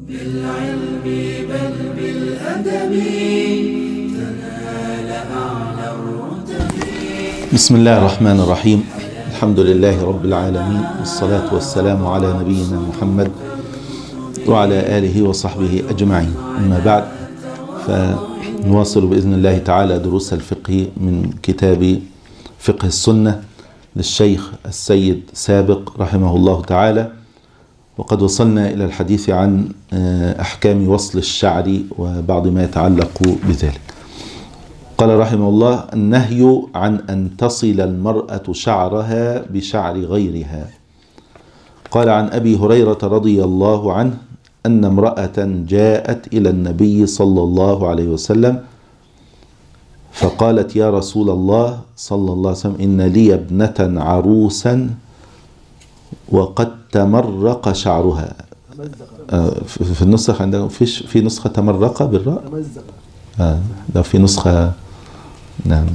بالعلم بل بالأدب تنال أعلى الرتب. بسم الله الرحمن الرحيم. الحمد لله رب العالمين، والصلاة والسلام على نبينا محمد وعلى آله وصحبه أجمعين. أما بعد، فنواصل بإذن الله تعالى دروس الفقه من كتاب فقه السنة للشيخ السيد سابق رحمه الله تعالى، وقد وصلنا إلى الحديث عن أحكام وصل الشعر وبعض ما يتعلق بذلك. قال رحمه الله: النهي عن أن تصل المرأة شعرها بشعر غيرها. قال عن أبي هريرة رضي الله عنه أن امرأة جاءت إلى النبي صلى الله عليه وسلم فقالت: يا رسول الله صلى الله عليه وسلم، إن لي ابنة عروسا وقد تمرق شعرها. في النسخ عندكم في نسخة تمرق بالراء؟ ده في نسخة. نعم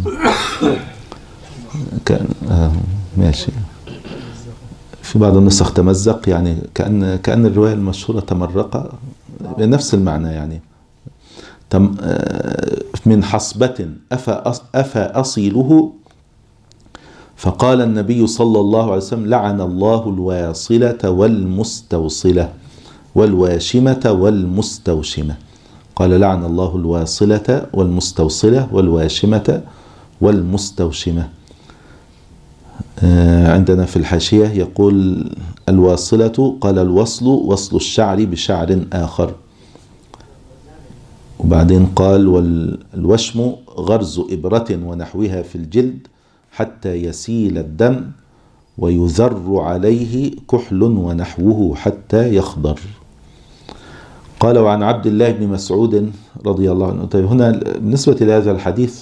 ماشي. في بعض النسخ تمزق، يعني كأن الرواية المشهورة تمرق بنفس المعنى، يعني من حصبة أفا أصيله. فقال النبي صلى الله عليه وسلم: لعن الله الواصلة والمستوصلة والواشمة والمستوشمة. قال: لعن الله الواصلة والمستوصلة والواشمة والمستوشمة. عندنا في الحاشية يقول: الواصلة، قال: الوصل وصل الشعر بشعر آخر. وبعدين قال: والوشم غرز إبرة ونحوها في الجلد حتى يسيل الدم ويذر عليه كحل ونحوه حتى يخضر. قال: وعن عبد الله بن مسعود رضي الله عنه. طيب، هنا بالنسبة لهذا الحديث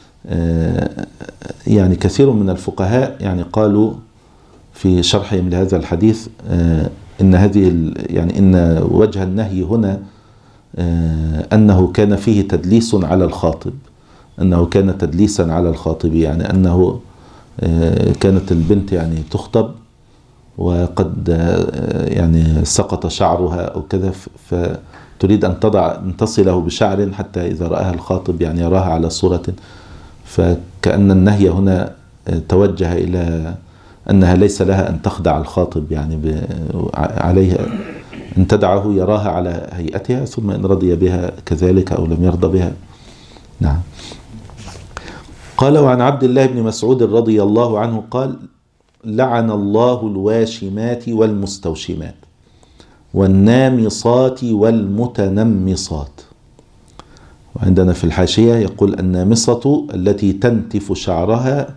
يعني كثير من الفقهاء يعني قالوا في شرحهم لهذا الحديث إن إن وجه النهي هنا أنه كان فيه تدليس على الخاطب، أنه كان تدليسا على الخاطب، يعني أنه كانت البنت يعني تخطب وقد يعني سقط شعرها أو كذا، فتريد أن تصله بشعر حتى إذا رآها الخاطب يعني يراها على صورة. فكأن النهي هنا توجه إلى أنها ليس لها أن تخدع الخاطب، يعني عليها أن تدعه يراها على هيئتها، ثم إن رضي بها كذلك أو لم يرضى بها. نعم. قال: وعن عبد الله بن مسعود رضي الله عنه قال: لعن الله الواشمات والمستوشمات والنامصات والمتنمصات. وعندنا في الحاشية يقول: النامصة التي تنتف شعرها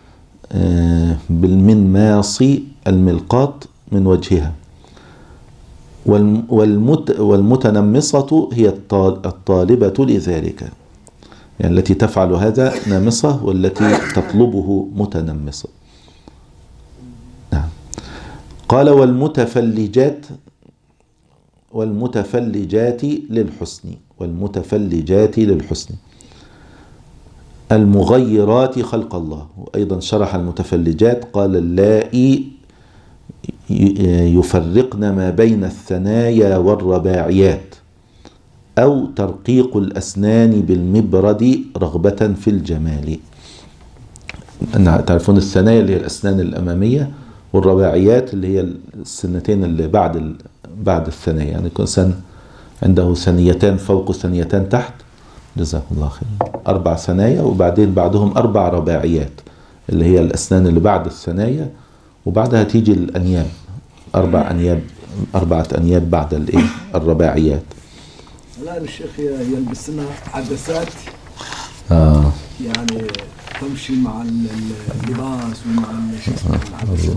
بالمنماص الملقاط من وجهها، والمتنمصة هي الطالبة لذلك، يعني التي تفعل هذا نامصة والتي تطلبه متنمصة. نعم. قال: والمتفلجات للحسن المغيرات خلق الله. وأيضا شرح المتفلجات قال: اللائي يفرقن ما بين الثنايا والرباعيات، أو ترقيق الأسنان بالمبرد رغبة في الجمال. تعرفون الثنايا اللي هي الأسنان الأمامية، والرباعيات اللي هي السنتين اللي بعد الثنايا، يعني يكون إنسان عنده ثنيتان فوق وثنيتان تحت، جزاكم الله خير، 4 ثنايا، وبعدين بعدهم 4 رباعيات اللي هي الأسنان اللي بعد الثنايا، وبعدها تيجي الأنياب، 4 أنياب بعد الرباعيات. الآن الشيخ يلبسنا عدسات يعني تمشي مع اللباس ومع العدسات.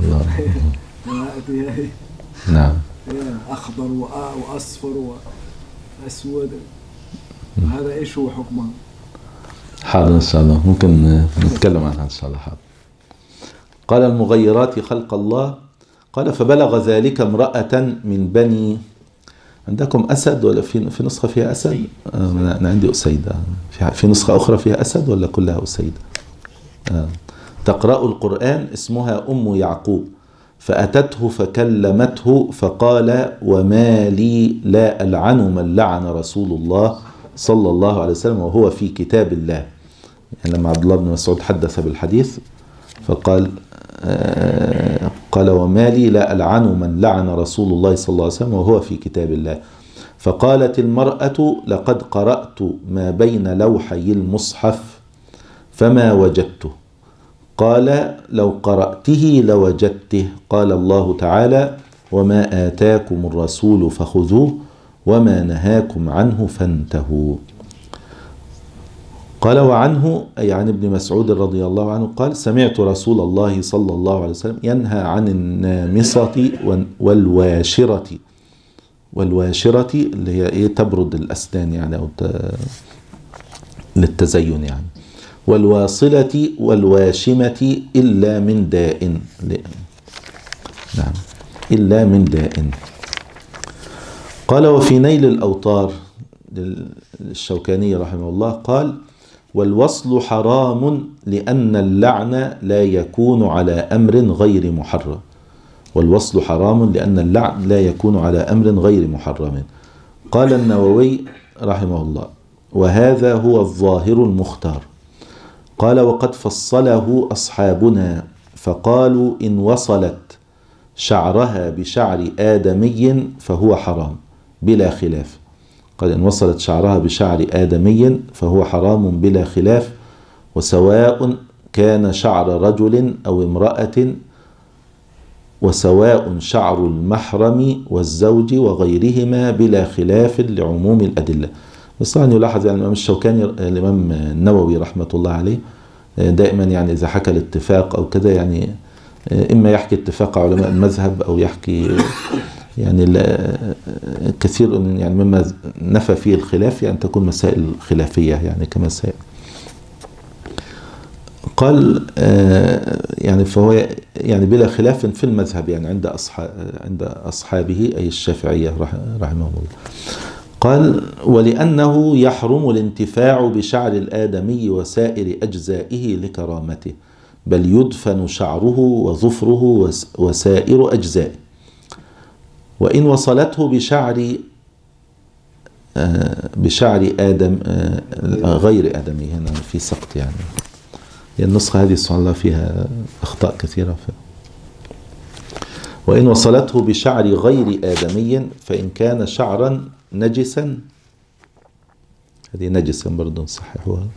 نعم. أخضر وأصفر وأسود، هذا إيش هو حكمه؟ حاضر إن شاء الله، ممكن نتكلم عنها إن شاء الله. حاضر. قال: المغيرات خلق الله. قال: فبلغ ذلك امرأة من بني. عندكم أسد ولا في نسخة فيها أسد؟ أنا عندي أسيدة. في نسخة أخرى فيها أسد ولا كلها أسيدة؟ تقرأ القرآن، اسمها أم يعقوب، فأتته فكلمته فقال وما لي لا ألعن من لعن رسول الله صلى الله عليه وسلم وهو في كتاب الله. يعني لما عبد الله بن مسعود حدث بالحديث فقال قال وما لي لا ألعن من لعن رسول الله صلى الله عليه وسلم وهو في كتاب الله. فقالت المرأة لقد قرأت ما بين لوحي المصحف فما وجدته. قال لو قرأته لوجدته. قال الله تعالى وما آتاكم الرسول فخذوه وما نهاكم عنه فانتهوا. قال وعنه أي عن ابن مسعود رضي الله عنه قال سمعت رسول الله صلى الله عليه وسلم ينهى عن النامصة والواشرة. والواشرة اللي هي ايه تبرد الأسنان يعني أو للتزين يعني. والواصلة والواشمة إلا من داء. نعم إلا من داء. قال وفي نيل الأوطار للشوكاني رحمه الله قال والوصل حرام لأن اللعن لا يكون على أمر غير محرم. والوصل حرام لأن اللعن لا يكون على أمر غير محرم. قال النووي رحمه الله وهذا هو الظاهر المختار. قال وقد فصله أصحابنا فقالوا إن وصلت شعرها بشعر آدمي فهو حرام بلا خلاف. قال إن وصلت شعرها بشعر آدمي فهو حرام بلا خلاف وسواء كان شعر رجل أو امرأة وسواء شعر المحرم والزوج وغيرهما بلا خلاف لعموم الأدلة. بس طبعا يلاحظ يعني الإمام الشوكاني الإمام النووي رحمة الله عليه دائما يعني إذا حكى الاتفاق أو كذا يعني إما يحكي اتفاق علماء المذهب أو يحكي يعني كثير يعني مما نفى فيه الخلاف يعني تكون مسائل خلافية يعني كمسائل. قال يعني فهو يعني بلا خلاف في المذهب يعني عند أصحابه أي الشافعية رحمه الله. قال ولأنه يحرم الانتفاع بشعر الآدمي وسائر أجزائه لكرامته بل يدفن شعره وظفره وسائر أجزائه. وإن وصلته بشعر آدم غير آدمي هنا في سقط يعني النسخة هذه سبحان الله فيها أخطاء كثيرة وإن وصلته بشعر غير آدمي فإن كان شعرا نجسا هذه نجسا برضو نصححوها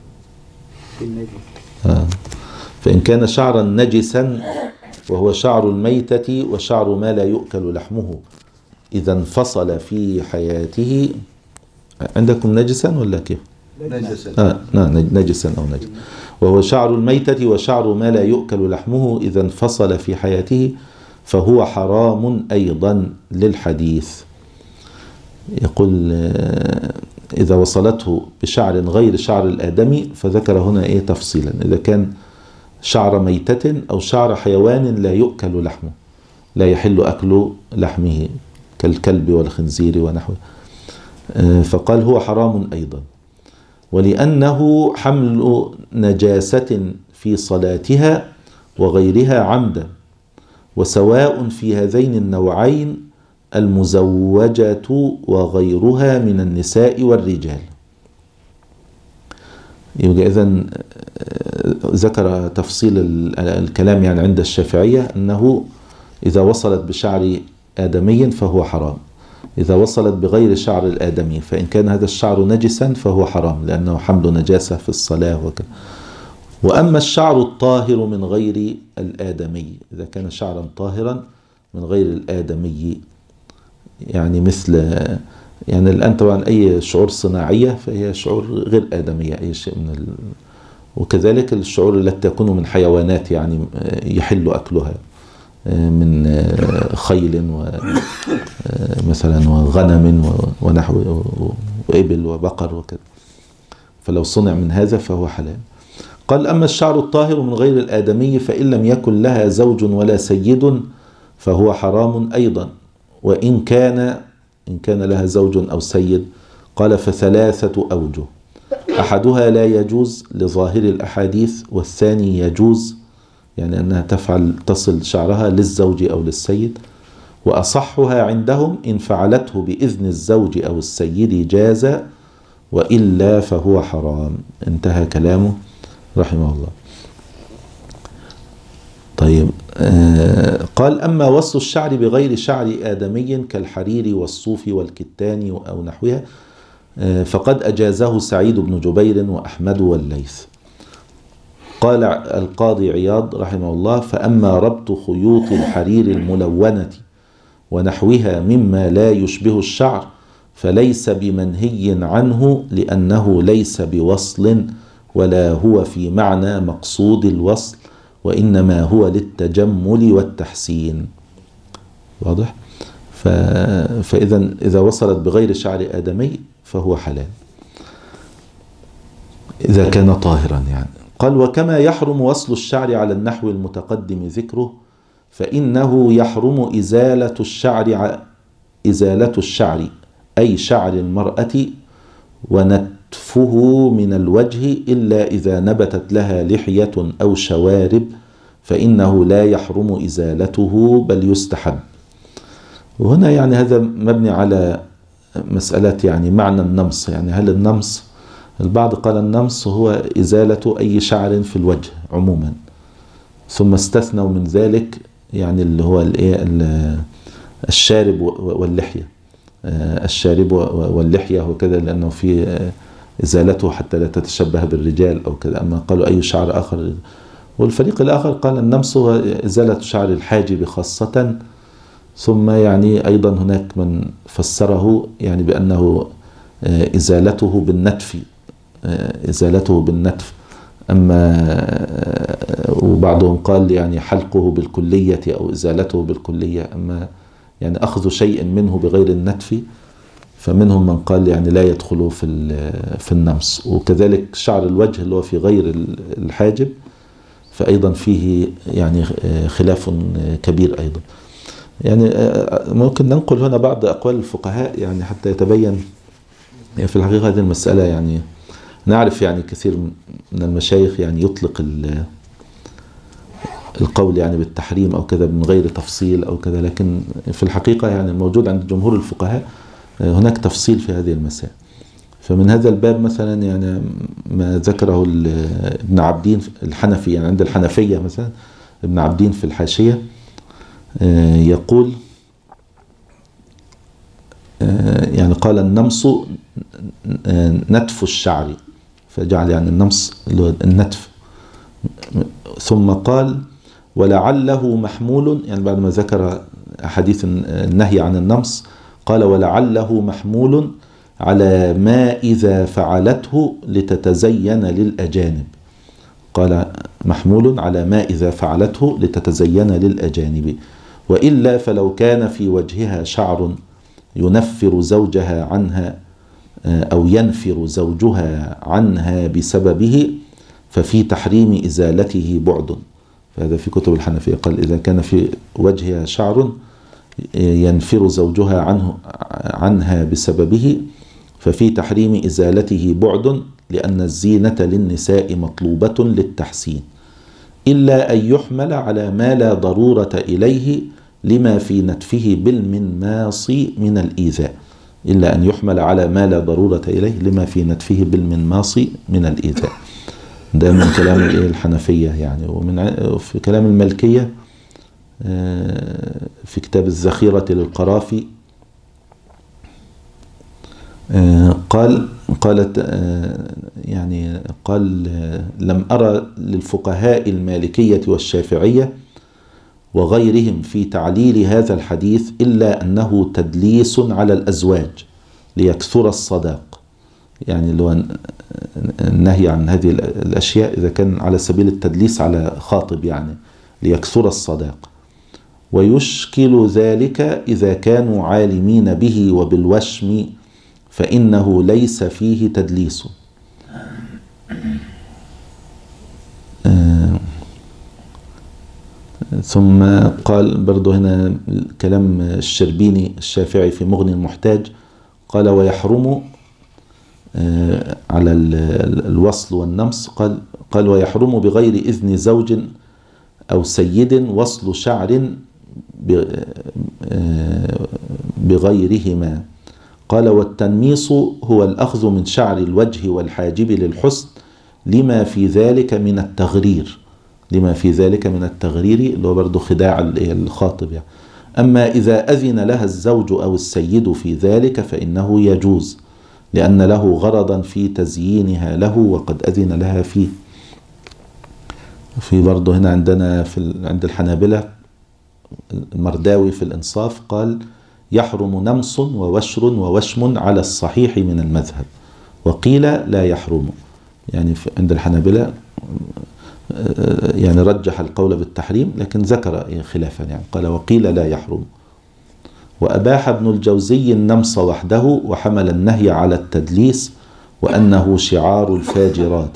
فإن كان شعرا نجسا وهو شعر الميتة وشعر ما لا يؤكل لحمه إذا انفصل في حياته. عندكم نجسا ولا كيف؟ نجسا نجسا أو نجس. وهو شعر الميتة وشعر ما لا يؤكل لحمه إذا انفصل في حياته فهو حرام أيضا للحديث. يقول إذا وصلته بشعر غير شعر الآدمي فذكر هنا إيه تفصيلا إذا كان شعر ميتة أو شعر حيوان لا يؤكل لحمه لا يحل أكل لحمه كالكلب والخنزير ونحوه فقال هو حرام أيضا. ولأنه حمل نجاسة في صلاتها وغيرها عمدا وسواء في هذين النوعين المزوجة وغيرها من النساء والرجال. يبقى إذن ذكر تفصيل الكلام يعني عند الشافعية أنه إذا وصلت بشعر آدمي فهو حرام إذا وصلت بغير شعر الآدمي فإن كان هذا الشعر نجسا فهو حرام لأنه حمل نجاسة في الصلاة وكذا. وأما الشعر الطاهر من غير الآدمي إذا كان شعرا طاهرا من غير الآدمي يعني مثل يعني الآن طبعا أي شعور صناعية فهي شعور غير آدمية أي شيء من وكذلك الشعور التي تكون من حيوانات يعني يحل أكلها من خيل مثلا وغنم ونحو وإبل وبقر وكذا فلو صنع من هذا فهو حلال. قال أما الشعر الطاهر من غير الآدمي فإن لم يكن لها زوج ولا سيد فهو حرام أيضا وإن كان لها زوج أو سيد. قال فثلاثة أوجه أحدها لا يجوز لظاهر الأحاديث والثاني يجوز يعني أنها تصل شعرها للزوج أو للسيد. وأصحها عندهم إن فعلته بإذن الزوج أو السيد جاز، وإلا فهو حرام. انتهى كلامه رحمه الله. طيب، قال: أما وصل الشعر بغير شعر آدمي كالحرير والصوف والكتان أو نحوها فقد أجازه سعيد بن جبير وأحمد والليث. قال القاضي عياض رحمه الله: فأما ربط خيوط الحرير الملونة ونحوها مما لا يشبه الشعر فليس بمنهي عنه، لأنه ليس بوصل ولا هو في معنى مقصود الوصل، وإنما هو للتجمل والتحسين. واضح؟ فإذا وصلت بغير شعر آدمي فهو حلال إذا كان طاهرا يعني. قال: وكما يحرم وصل الشعر على النحو المتقدم ذكره، فإنه يحرم إزالة الشعر أي شعر المرأة ونتفه من الوجه، إلا إذا نبتت لها لحية أو شوارب، فإنه لا يحرم إزالته بل يستحب. وهنا يعني هذا مبني على مسألة يعني معنى النمص. يعني هل النمص، البعض قال النمص هو إزالة أي شعر في الوجه عموما، ثم استثنوا من ذلك يعني اللي هو الشارب واللحية، الشارب واللحية وكذا، لأنه في إزالته حتى لا تتشبه بالرجال أو كذا. أما قالوا أي شعر آخر. والفريق الآخر قال النمص هو إزالة شعر الحاجب خاصة. ثم يعني أيضا هناك من فسره يعني بأنه إزالته بالنتف. أما وبعضهم قال يعني حلقه بالكلية أو إزالته بالكلية. أما يعني أخذ شيء منه بغير النتف، فمنهم من قال يعني لا يدخل في النمص. وكذلك شعر الوجه اللي هو في غير الحاجب فأيضا فيه يعني خلاف كبير أيضا. يعني ممكن ننقل هنا بعض أقوال الفقهاء يعني حتى يتبين. يعني في الحقيقة هذه المسألة يعني نعرف يعني كثير من المشايخ يعني يطلق القول يعني بالتحريم أو كذا من غير تفصيل أو كذا، لكن في الحقيقة يعني موجود عند جمهور الفقهاء هناك تفصيل في هذه المسائل. فمن هذا الباب مثلا يعني ما ذكره ابن عبدين الحنفي، يعني عند الحنفية مثلا ابن عبدين في الحاشية يقول يعني قال النمص نتف الشعر، فجعل يعني النمص النتف. ثم قال ولعله محمول، يعني بعد ما ذكر حديث النهي عن النمص قال ولعله محمول على ما إذا فعلته لتتزين للأجانب. قال محمول على ما إذا فعلته لتتزين للأجانب، وإلا فلو كان في وجهها شعر ينفر زوجها عنها أو ينفر زوجها عنها بسببه ففي تحريم إزالته بعد. فهذا في كتب الحنفية. قال إذا كان في وجهها شعر ينفر زوجها عنها بسببه ففي تحريم إزالته بعد، لأن الزينة للنساء مطلوبة للتحسين، إلا أن يحمل على ما لا ضرورة إليه لما في نتفه بالمنماص من الإيذاء. إلا أن يحمل على ما لا ضرورة إليه لما في نتفه بالمنماص من الإيذاء. ده من كلام الحنفية يعني. ومن في كلام المالكية في كتاب الذخيرة للقرافي قال لم أرى للفقهاء المالكية والشافعية وغيرهم في تعليل هذا الحديث إلا أنه تدليس على الأزواج ليكثر الصداق. يعني لو النهي عن هذه الأشياء إذا كان على سبيل التدليس على خاطب يعني ليكثر الصداق، ويشكل ذلك إذا كانوا عالمين به وبالوشم فإنه ليس فيه تدليس. ثم قال برضو هنا كلام الشربيني الشافعي في مغني المحتاج قال ويحرم على الوصل والنمص قال ويحرم بغير إذن زوج أو سيد وصل شعر بغيرهما. قال والتنميص هو الأخذ من شعر الوجه والحاجب للحسن لما في ذلك من التغرير، لما في ذلك من التغرير اللي هو برضه خداع الخاطب يعني. أما إذا أذن لها الزوج أو السيد في ذلك فإنه يجوز، لأن له غرضا في تزيينها له وقد أذن لها فيه. في برضه هنا عندنا عند الحنابلة المرداوي في الإنصاف قال يحرم نمص ووشر ووشم على الصحيح من المذهب، وقيل لا يحرم. يعني عند الحنابلة يعني رجح القول بالتحريم لكن ذكر خلافا، يعني قال وقيل لا يحرم. وأباح ابن الجوزي النمص وحده وحمل النهي على التدليس وأنه شعار الفاجرات.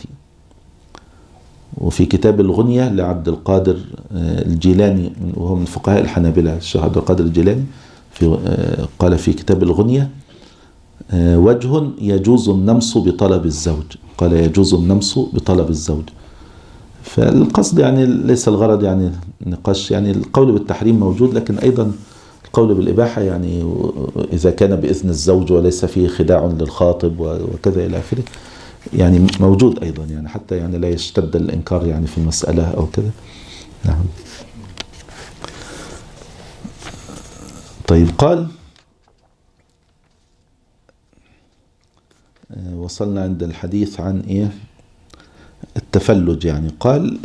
وفي كتاب الغنية لعبد القادر الجيلاني وهو من فقهاء الحنابلة، الشيخ عبد القادر الجيلاني قال في كتاب الغنية وجه يجوز النمص بطلب الزوج، قال يجوز النمص بطلب الزوج. فالقصد يعني ليس الغرض يعني نقاش، يعني القول بالتحريم موجود لكن أيضا القول بالإباحة يعني إذا كان بإذن الزوج وليس فيه خداع للخاطب وكذا إلى آخره يعني موجود أيضا، يعني حتى يعني لا يشتد الإنكار يعني في المسألة أو كذا. نعم. طيب قال وصلنا عند الحديث عن إيه التفلج، يعني قال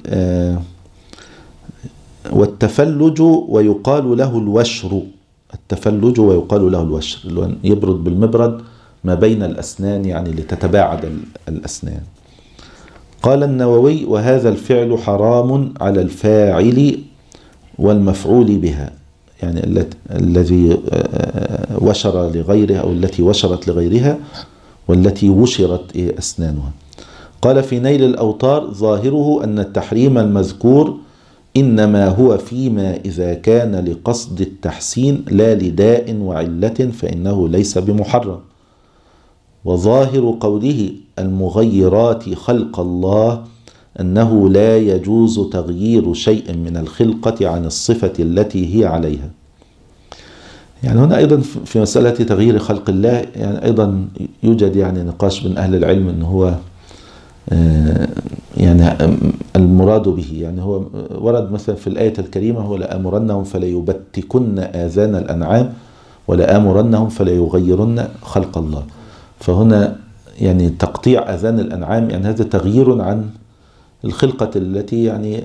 والتفلج ويقال له الوشر، التفلج ويقال له الوشر، يبرد بالمبرد ما بين الأسنان يعني لتتباعد الأسنان. قال النووي وهذا الفعل حرام على الفاعل والمفعول بها، يعني الذي وشر لغيره أو التي وشرت لغيرها والتي وشرت أسنانها. قال في نيل الأوطار ظاهره أن التحريم المذكور إنما هو فيما إذا كان لقصد التحسين لا لداء وعلة فإنه ليس بمحرم. وظاهر قوله المغيرات خلق الله أنه لا يجوز تغيير شيء من الخلقة عن الصفة التي هي عليها. يعني هنا أيضا في مسألة تغيير خلق الله يعني أيضا يوجد يعني نقاش بين أهل العلم أنه هو يعني المراد به، يعني هو ورد مثلا في الآية الكريمة هو لآمرنهم فليبتكن آذان الأنعام ولآمرنهم فليغيرن خلق الله. فهنا يعني تقطيع آذان الأنعام يعني هذا تغيير عن الخلقة التي يعني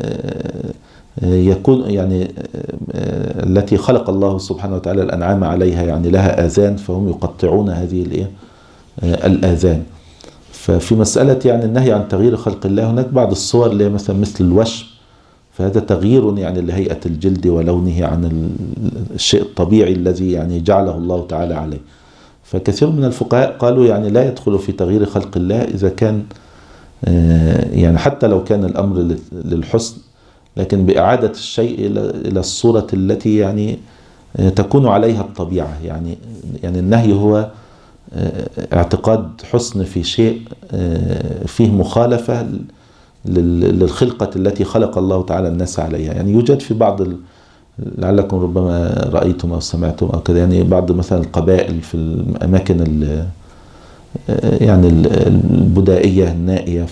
يكون يعني التي خلق الله سبحانه وتعالى الأنعام عليها، يعني لها آذان فهم يقطعون هذه الآذان. ففي مسألة يعني النهي عن تغيير خلق الله هناك بعض الصور اللي مثلا مثل الوشم، فهذا تغيير يعني لهيئة الجلد ولونه عن الشيء الطبيعي الذي يعني جعله الله تعالى عليه. فكثير من الفقهاء قالوا يعني لا يدخل في تغيير خلق الله إذا كان يعني حتى لو كان الأمر للحسن لكن بإعادة الشيء إلى الصورة التي يعني تكون عليها الطبيعة. يعني النهي هو اعتقاد حسن في شيء فيه مخالفة للخلقة التي خلق الله تعالى الناس عليها. يعني يوجد في بعض لعلكم ربما رأيتم أو سمعتم أو كذا يعني بعض مثلا القبائل في الأماكن يعني البدائية النائية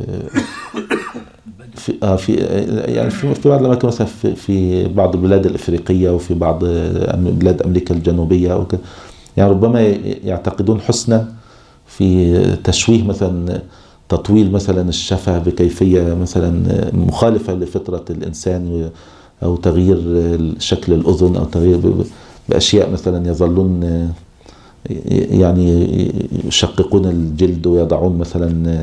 في بعض الأماكن مثلا في بعض البلاد الإفريقية وفي بعض بلاد أمريكا الجنوبية أو كذا، يعني ربما يعتقدون حسنا في تشويه مثلا تطويل مثلا الشفة بكيفية مثلا مخالفة لفطرة الإنسان أو تغيير شكل الأذن أو تغيير بأشياء مثلا يظلون يعني يشققون الجلد ويضعون مثلا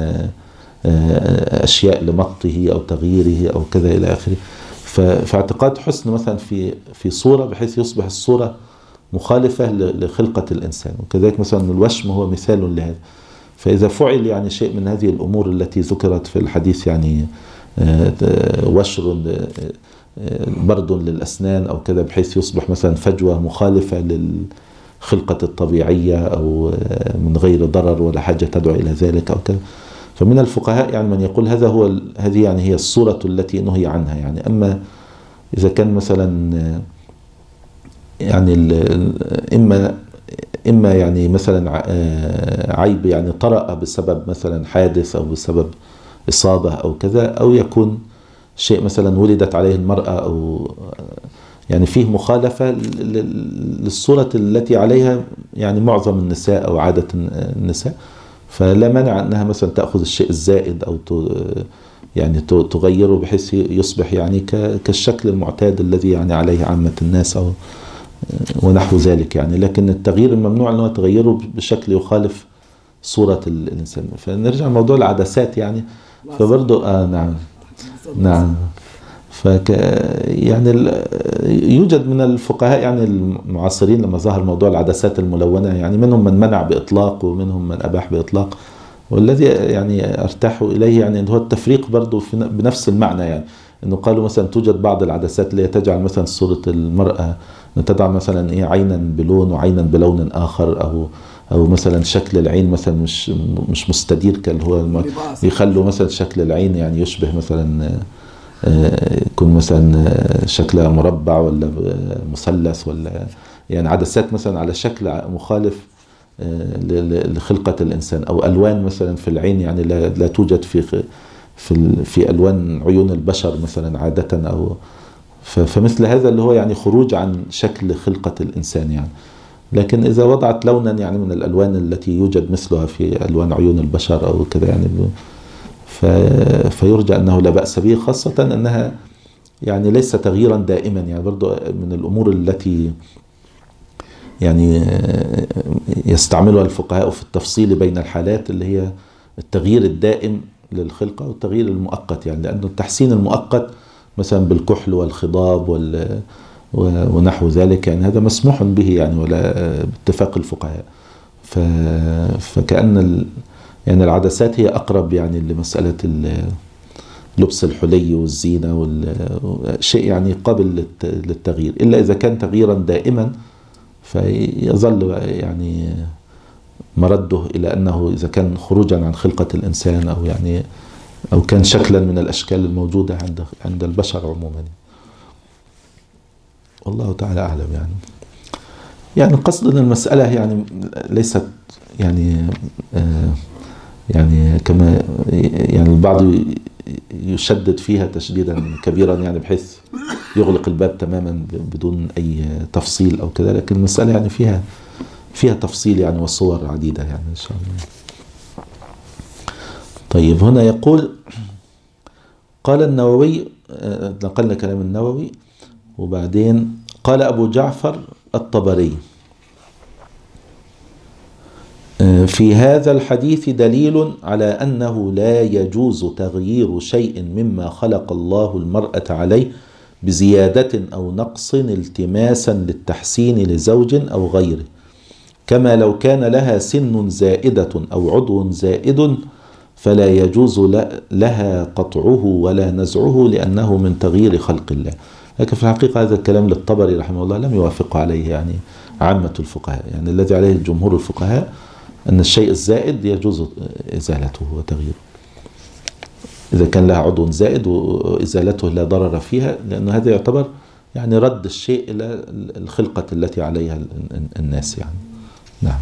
أشياء لمطه أو تغييره أو كذا إلى آخره. فاعتقاد حسن مثلا في صورة بحيث يصبح الصورة مخالفة لخلقة الإنسان، وكذلك مثلا الوشم هو مثال لهذا. فإذا فعل يعني شيء من هذه الأمور التي ذكرت في الحديث يعني وشر برد للأسنان أو كذا بحيث يصبح مثلا فجوة مخالفة للخلقة الطبيعية أو من غير ضرر ولا حاجة تدعو إلى ذلك أو كذا، فمن الفقهاء يعني من يقول هذه يعني هي الصورة التي نهي عنها يعني. أما إذا كان مثلا يعني إما يعني مثلا عيب يعني طرأ بسبب مثلا حادث أو بسبب إصابة أو كذا، أو يكون شيء مثلا ولدت عليه المرأة، أو يعني فيه مخالفة للصورة التي عليها يعني معظم النساء أو عادة النساء، فلا مانع أنها مثلا تأخذ الشيء الزائد أو يعني تغيره بحيث يصبح يعني كالشكل المعتاد الذي يعني عليه عامة الناس أو ونحو ذلك يعني. لكن التغيير الممنوع أنه تغيره بشكل يخالف صورة الإنسان. فنرجع لموضوع العدسات يعني، فبرضه نعم يعني يوجد من الفقهاء يعني المعاصرين لما ظهر موضوع العدسات الملونة يعني منهم من منع بإطلاق ومنهم من أباح بإطلاق، والذي يعني أرتاح إليه يعني هو التفريق برضو بنفس المعنى يعني. إنه قالوا مثلا توجد بعض العدسات اللي تجعل مثلا صورة المرأة تضع مثلا عينا بلون وعينا بلون آخر، أو مثلا شكل العين مثلا مش مستدير كاللي هو يخلوا مثلا شكل العين يعني يشبه مثلا يكون مثلا شكلها مربع ولا مثلث، ولا يعني عدسات مثلا على شكل مخالف لخلقة الإنسان، أو ألوان مثلا في العين يعني لا توجد في ألوان عيون البشر مثلا عادة، أو فمثل هذا اللي هو يعني خروج عن شكل خلقة الإنسان يعني. لكن إذا وضعت لونا يعني من الألوان التي يوجد مثلها في ألوان عيون البشر أو كذا يعني فيرجى أنه لا بأس به، خاصة أنها يعني ليس تغييرا دائما يعني. برضو من الأمور التي يعني يستعملها الفقهاء في التفصيل بين الحالات اللي هي التغيير الدائم للخلقة والتغيير المؤقت يعني. لأنه التحسين المؤقت مثلا بالكحل والخضاب ونحو ذلك يعني هذا مسموح به يعني ولا باتفاق الفقهاء. فكأن يعني العدسات هي أقرب يعني لمسألة لبس الحلي والزينة والشيء يعني قابل للتغيير، إلا إذا كان تغييرا دائما فيظل يعني مرده إلى أنه إذا كان خروجا عن خلقة الإنسان أو يعني أو كان شكلا من الأشكال الموجودة عند البشر عموما. والله تعالى أعلم يعني قصد المسألة يعني ليست يعني كما يعني البعض يشدد فيها تشديدا كبيرا يعني بحيث يغلق الباب تماما بدون أي تفصيل أو كذا، لكن المسألة يعني فيها تفصيل يعني وصور عديدة يعني إن شاء الله. طيب هنا يقول قال النووي، نقلنا كلام النووي، وبعدين قال أبو جعفر الطبري في هذا الحديث دليل على أنه لا يجوز تغيير شيء مما خلق الله المرأة عليه بزيادة أو نقص التماسا للتحسين لزوج أو غيره، كما لو كان لها سن زائدة أو عضو زائد فلا يجوز لها قطعه ولا نزعه لأنه من تغيير خلق الله. لكن في الحقيقة هذا الكلام للطبري رحمه الله لم يوافق عليه يعني عامة الفقهاء، يعني الذي عليه جمهور الفقهاء أن الشيء الزائد يجوز إزالته وتغييره إذا كان لها عضو زائد، وإزالته لا ضرر فيها، لأنه هذا يعتبر يعني رد الشيء إلى الخلقة التي عليها الناس يعني. نعم.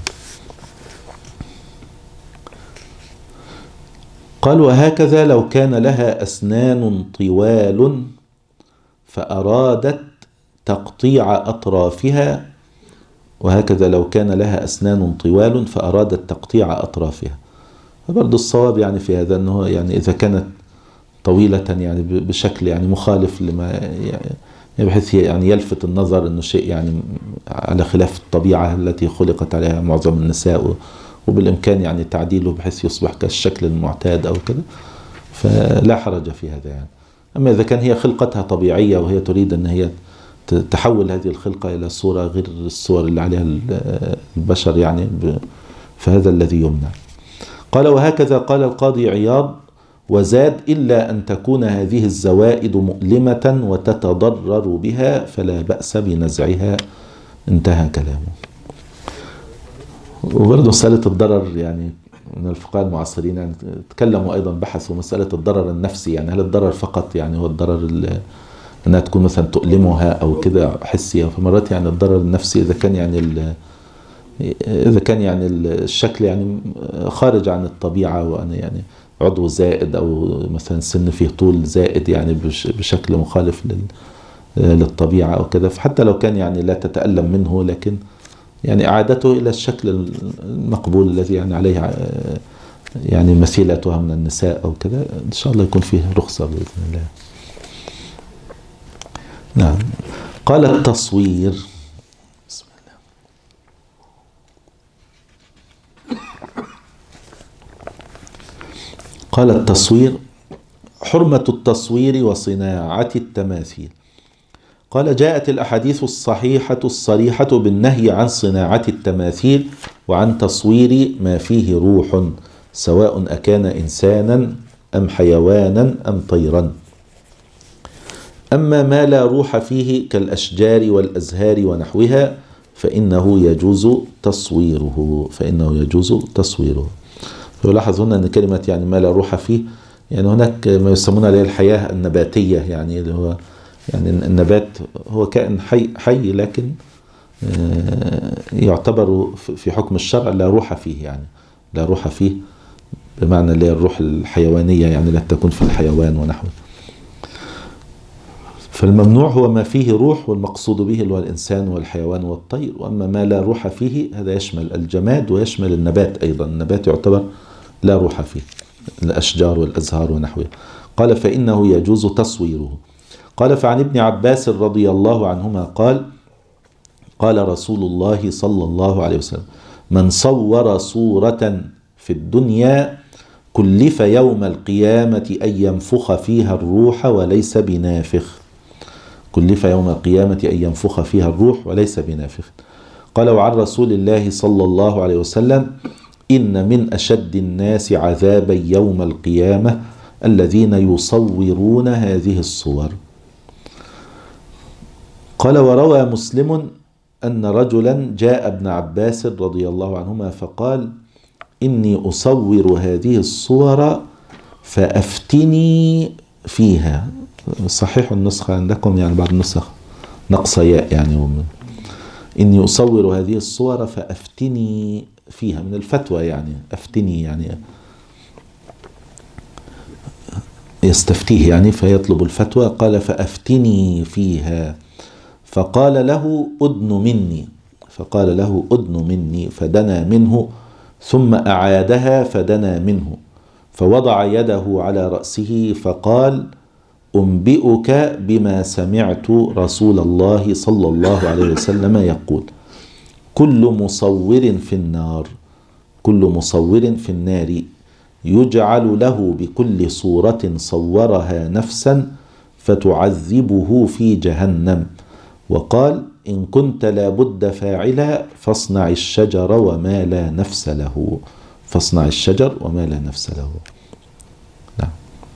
قال وهكذا لو كان لها أسنان طوال فأرادت تقطيع أطرافها، وهكذا لو كان لها أسنان طوال فأرادت تقطيع أطرافها. فبرضو الصواب يعني في هذا أنه يعني إذا كانت طويلة يعني بشكل يعني مخالف لما يعني بحيث يعني يلفت النظر أنه شيء يعني على خلاف الطبيعة التي خلقت عليها معظم النساء، وبالإمكان يعني تعديله بحيث يصبح كالشكل المعتاد أو كذا، فلا حرج في هذا يعني. أما إذا كان هي خلقتها طبيعية وهي تريد أن هي تحول هذه الخلقة إلى صورة غير الصور اللي عليها البشر يعني فهذا الذي يمنع. قال وهكذا قال القاضي عياض وزاد إلا أن تكون هذه الزوائد مؤلمة وتتضرر بها فلا بأس بنزعها. انتهى كلامه. وبرضه مسألة الضرر يعني من الفقهاء المعاصرين يعني تكلموا أيضا، بحثوا مسألة الضرر النفسي، يعني هل الضرر فقط يعني هو الضرر أنها تكون مثلا تؤلمها أو كده حسية، فمرات يعني الضرر النفسي إذا كان يعني الشكل يعني خارج عن الطبيعة، وأنا يعني عضو زائد أو مثلا سن فيه طول زائد يعني بشكل مخالف للطبيعة أو كده، فحتى لو كان يعني لا تتألم منه، لكن يعني إعادته إلى الشكل المقبول الذي يعني عليه يعني مثيلتها من النساء أو كده، إن شاء الله يكون فيه رخصة بإذن الله. نعم. قال التصوير. بسم الله. قال التصوير: حرمة التصوير وصناعة التماثيل. قال: جاءت الأحاديث الصحيحة الصريحة بالنهي عن صناعة التماثيل وعن تصوير ما فيه روح، سواء أكان إنسانا أم حيوانا أم طيرا. أما ما لا روح فيه كالأشجار والأزهار ونحوها فإنه يجوز تصويره. فلاحظ هنا أن كلمة يعني ما لا روح فيه، يعني هناك ما يسمون عليه الحياة النباتية، يعني اللي هو يعني النبات هو كائن حي لكن يعتبر في حكم الشرع لا روح فيه، يعني لا روح فيه بمعنى اللي هي الروح الحيوانية، يعني لا تكون في الحيوان ونحوه. فالممنوع هو ما فيه روح، والمقصود به اللي هو الإنسان والحيوان والطير. وأما ما لا روح فيه هذا يشمل الجماد ويشمل النبات أيضا، النبات يعتبر لا روح فيه، الأشجار والأزهار ونحوه. قال: فإنه يجوز تصويره. قال: فعن ابن عباس رضي الله عنهما قال: قال رسول الله صلى الله عليه وسلم: من صور صورة في الدنيا كلف يوم القيامة أن ينفخ فيها الروح وليس بنافخ. كلف يوم القيامة أن ينفخ فيها الروح وليس بنافخ. قال: وعن رسول الله صلى الله عليه وسلم: إن من أشد الناس عذابا يوم القيامة الذين يصورون هذه الصور. قال: وروى مسلم أن رجلا جاء ابن عباس رضي الله عنهما فقال: إني أصور هذه الصور فأفتني فيها. صحيح النسخة عندكم يعني بعض النسخ نقص ياء يعني إني أصور هذه الصور فأفتني فيها، من الفتوى يعني أفتني يعني يستفتيه يعني فيطلب الفتوى. قال: فأفتني فيها. فقال له: أدن مني فدنا منه، ثم أعادها فدنا منه، فوضع يده على رأسه فقال: أنبئك بما سمعت رسول الله صلى الله عليه وسلم يقول: كل مصور في النار يجعل له بكل صورة صورها نفسا فتعذبه في جهنم. وقال: إن كنت لابد فاعلا فاصنع الشجر وما لا نفس له. نعم.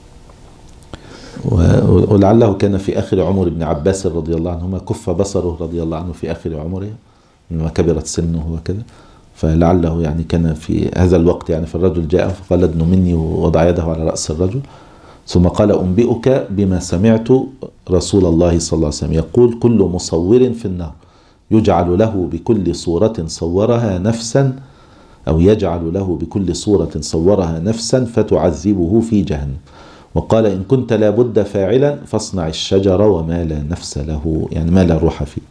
ولعله كان في آخر عمر ابن عباس رضي الله عنهما، كف بصره رضي الله عنه في آخر عمره لما كبرت سنه وكذا، فلعله يعني كان في هذا الوقت يعني، فالرجل جاء فقال: ادن مني، ووضع يده على رأس الرجل، ثم قال: أنبئك بما سمعت رسول الله صلى الله عليه وسلم يقول: كل مصور في النار يجعل له بكل صورة صورها نفسا، أو يجعل له بكل صورة صورها نفسا فتعذبه في جهنم. وقال: إن كنت لابد فاعلا فاصنع الشجر وما لا نفس له، يعني ما لا روح فيه.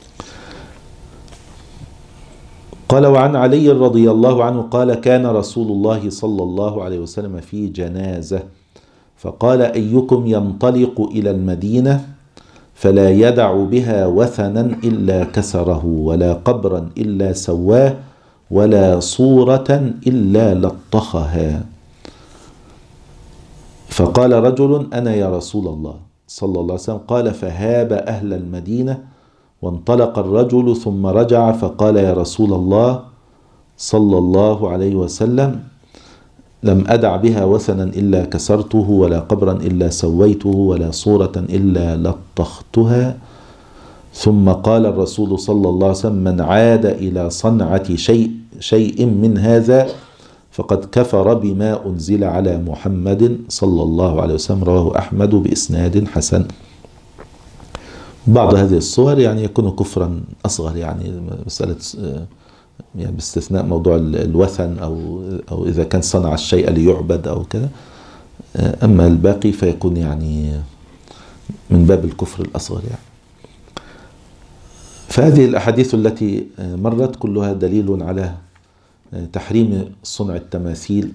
قال: وعن علي رضي الله عنه قال: كان رسول الله صلى الله عليه وسلم في جنازة، فقال: أيكم ينطلق إلى المدينة فلا يدع بها وثنا إلا كسره، ولا قبرا إلا سواه، ولا صورة إلا لطخها. فقال رجل: أنا يا رسول الله صلى الله عليه وسلم. قال: فهاب أهل المدينة. وانطلق الرجل ثم رجع فقال: يا رسول الله صلى الله عليه وسلم، لم أدع بها وثنا إلا كسرته، ولا قبرا إلا سويته، ولا صورة إلا لطختها. ثم قال الرسول صلى الله عليه وسلم: من عاد إلى صنعة شيء من هذا فقد كفر بما أنزل على محمد صلى الله عليه وسلم. رواه أحمد بإسناد حسن. بعض هذه الصور يعني يكون كفرا أصغر، يعني مسألة يعني باستثناء موضوع الوثن أو إذا كان صنع الشيء ليعبد أو كذا. أما الباقي فيكون يعني من باب الكفر الأصغر يعني. فهذه الأحاديث التي مرت كلها دليل على تحريم صنع التماثيل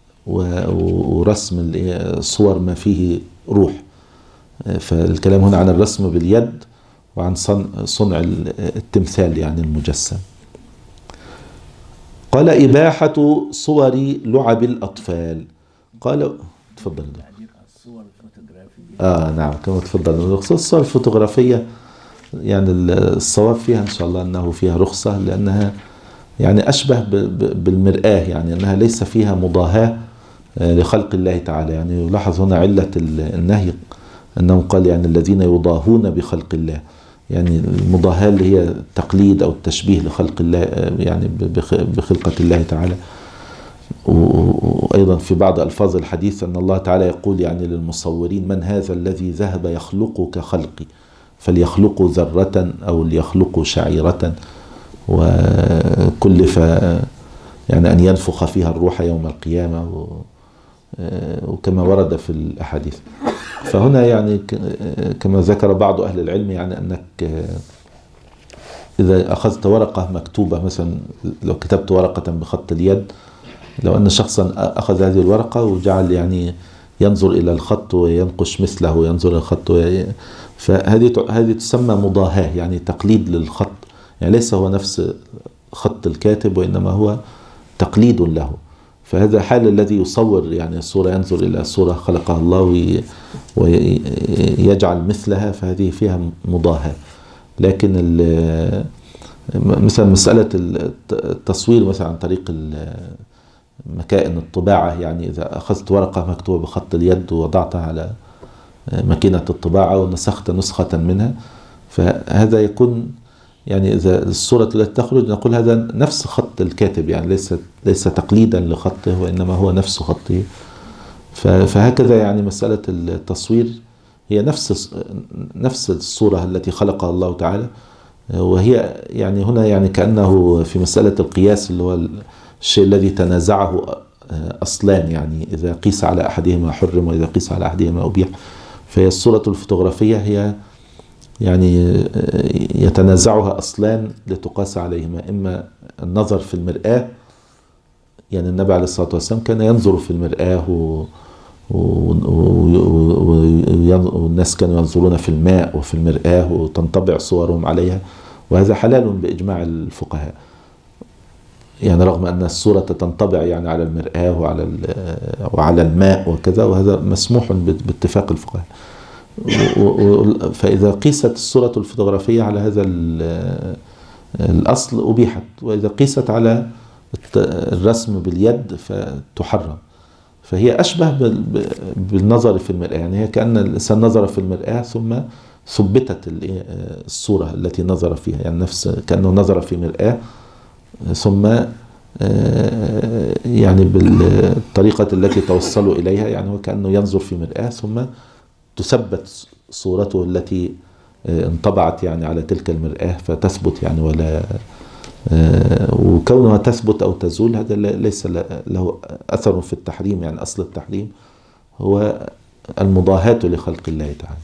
ورسم الصور ما فيه روح. فالكلام هنا عن الرسم باليد وعن صنع التمثال يعني المجسم. قال إباحة صور لعب الأطفال. قال تفضل. الصور الفوتوغرافية. نعم كما تفضل. بخصوص الصور الفوتوغرافية يعني الصواب فيها إن شاء الله أنه فيها رخصة، لأنها يعني أشبه بالمرآة، يعني أنها ليس فيها مضاهاة لخلق الله تعالى. يعني يلاحظ هنا علة النهي أنه قال يعني الذين يضاهون بخلق الله، يعني المضاهاة اللي هي التقليد أو التشبيه لخلق الله يعني بخلقة الله تعالى. وأيضا في بعض ألفاظ الحديث أن الله تعالى يقول يعني للمصورين: من هذا الذي ذهب يخلق كخلقي فليخلقوا ذرة أو ليخلقوا شعيرة، وكلف يعني أن ينفخ فيها الروح يوم القيامة، وكما ورد في الأحاديث. فهنا يعني كما ذكر بعض أهل العلم يعني أنك إذا أخذت ورقة مكتوبة، مثلا لو كتبت ورقة بخط اليد، لو أن شخصا أخذ هذه الورقة وجعل يعني ينظر إلى الخط وينقش مثله، ينظر إلى الخط فهذه تسمى مضاهاة، يعني تقليد للخط، يعني ليس هو نفس خط الكاتب وإنما هو تقليد له. فهذا حال الذي يصور يعني الصورة، ينظر إلى صورة خلقها الله ويجعل مثلها، فهذه فيها مضاهاة. لكن مثلا مسألة التصوير مثلا عن طريق مكائن الطباعة، يعني إذا أخذت ورقة مكتوبة بخط اليد ووضعتها على ماكينة الطباعة ونسخت نسخة منها، فهذا يكون يعني إذا الصورة التي تخرج نقول هذا نفس خط الكاتب، يعني ليس تقليدا لخطه وإنما هو نفس خطه. فهكذا يعني مسألة التصوير هي نفس الصورة التي خلقها الله تعالى، وهي يعني هنا يعني كأنه في مسألة القياس اللي هو الشيء الذي تنازعه أصلان، يعني إذا قيس على أحدهما حرم وإذا قيس على أحدهما أبيح. فهي الصورة الفوتوغرافية هي يعني يتنازعها أصلان لتقاس عليهما، إما النظر في المرآة، يعني النبي عليه الصلاة والسلام كان ينظر في المرآة والناس كانوا ينظرون في الماء وفي المرآة وتنطبع صورهم عليها، وهذا حلال بإجماع الفقهاء، يعني رغم أن الصورة تنطبع يعني على المرآة وعلى الماء وكذا، وهذا مسموح باتفاق الفقهاء. فإذا قيست الصورة الفوتوغرافية على هذا الأصل أبيحت، وإذا قيست على الرسم باليد فتحرم. فهي أشبه بالنظر في المرآة، يعني هي كأن الإنسان نظر في المرآة ثم ثبتت الصورة التي نظر فيها، يعني نفس كأنه نظر في مرآة ثم يعني بالطريقة التي توصلوا إليها، يعني هو كأنه ينظر في مرآة ثم تثبت صورته التي انطبعت يعني على تلك المرآة فتثبت يعني، ولا وكونها تثبت أو تزول هذا ليس له أثر في التحريم. يعني أصل التحريم هو المضاهاة لخلق الله تعالى.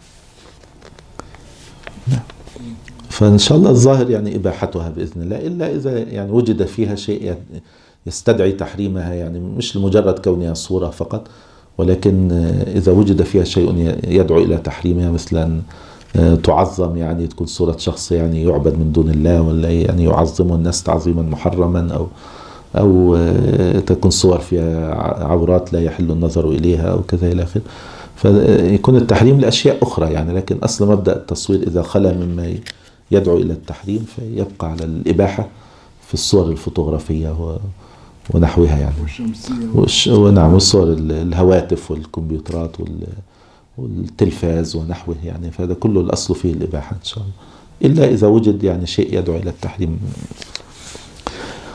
فإن شاء الله الظاهر يعني إباحتها بإذن الله، إلا إذا يعني وجد فيها شيء يستدعي تحريمها، يعني مش لمجرد كونها صورة فقط، ولكن إذا وجد فيها شيء يدعو إلى تحريمها، مثلا تعظم، يعني تكون صورة شخص يعني يعبد من دون الله، ولا يعني يعظمه الناس تعظيما محرما، أو تكون صور فيها عورات لا يحل النظر إليها أو كذا إلى آخره، فيكون التحريم لأشياء أخرى يعني. لكن أصل مبدأ التصوير إذا خلا مما يدعو إلى التحريم فيبقى على الإباحة في الصور الفوتوغرافية ونحوها يعني، ونعم والصور الهواتف والكمبيوترات والتلفاز ونحوه يعني، فهذا كله الأصل فيه الإباحة إن شاء الله، إلا إذا وجد يعني شيء يدعو إلى التحريم.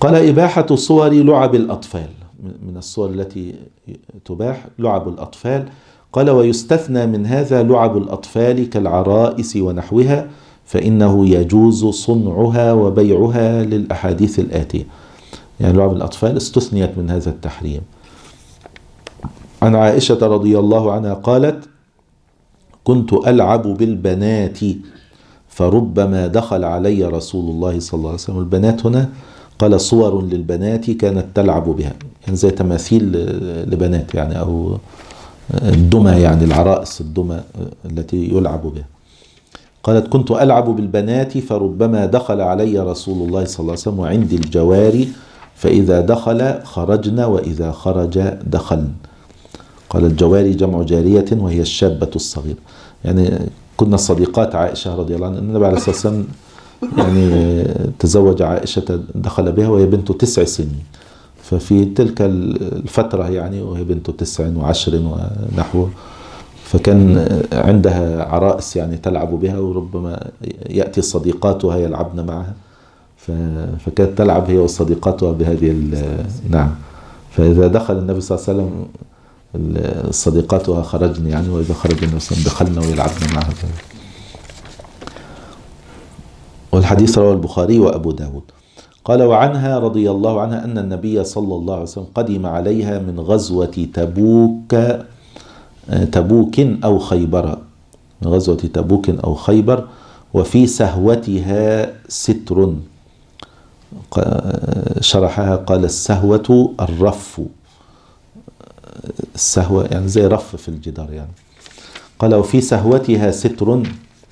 قال إباحة صور لعب الأطفال، من الصور التي تباح لعب الأطفال. قال ويستثنى من هذا لعب الأطفال كالعرائس ونحوها، فإنه يجوز صنعها وبيعها للأحاديث الآتية. يعني لعب الأطفال استثنيت من هذا التحريم. عن عائشة رضي الله عنها قالت كنت ألعب بالبنات فربما دخل علي رسول الله صلى الله عليه وسلم. البنات هنا قال صور للبنات كانت تلعب بها، يعني زي تماثيل لبنات يعني، أو الدمى، يعني العرائس الدمى التي يلعب بها. قالت كنت ألعب بالبنات فربما دخل علي رسول الله صلى الله عليه وسلم وعندي الجواري، فإذا دخل خرجنا وإذا خرج دخلن. قال الجواري جمع جارية وهي الشابة الصغيرة. يعني كنا صديقات عائشة رضي الله عنها. النبي عليه الصلاة والسلام يعني تزوج عائشة، دخل بها وهي بنت 9 سنين، ففي تلك الفترة يعني وهي بنت 9 و10 ونحوه، فكان عندها عرائس يعني تلعب بها، وربما يأتي صديقاتها يلعبن معها، فكانت تلعب هي وصديقاتها بهذه نعم. فإذا دخل النبي صلى الله عليه وسلم صديقاتها خرجن يعني، وإذا خرج النبي صلى الله عليه وسلم دخلنا ويلعبن معها. والحديث رواه البخاري وأبو داود. قال وعنها رضي الله عنها أن النبي صلى الله عليه وسلم قدم عليها من غزوة تبوك أو خيبر، من غزوة تبوك أو خيبر، وفي سهوتها ستر. شرحها قال السهوة الرف، السهوة يعني زي رف في الجدار يعني. قال وفي سهوتها ستر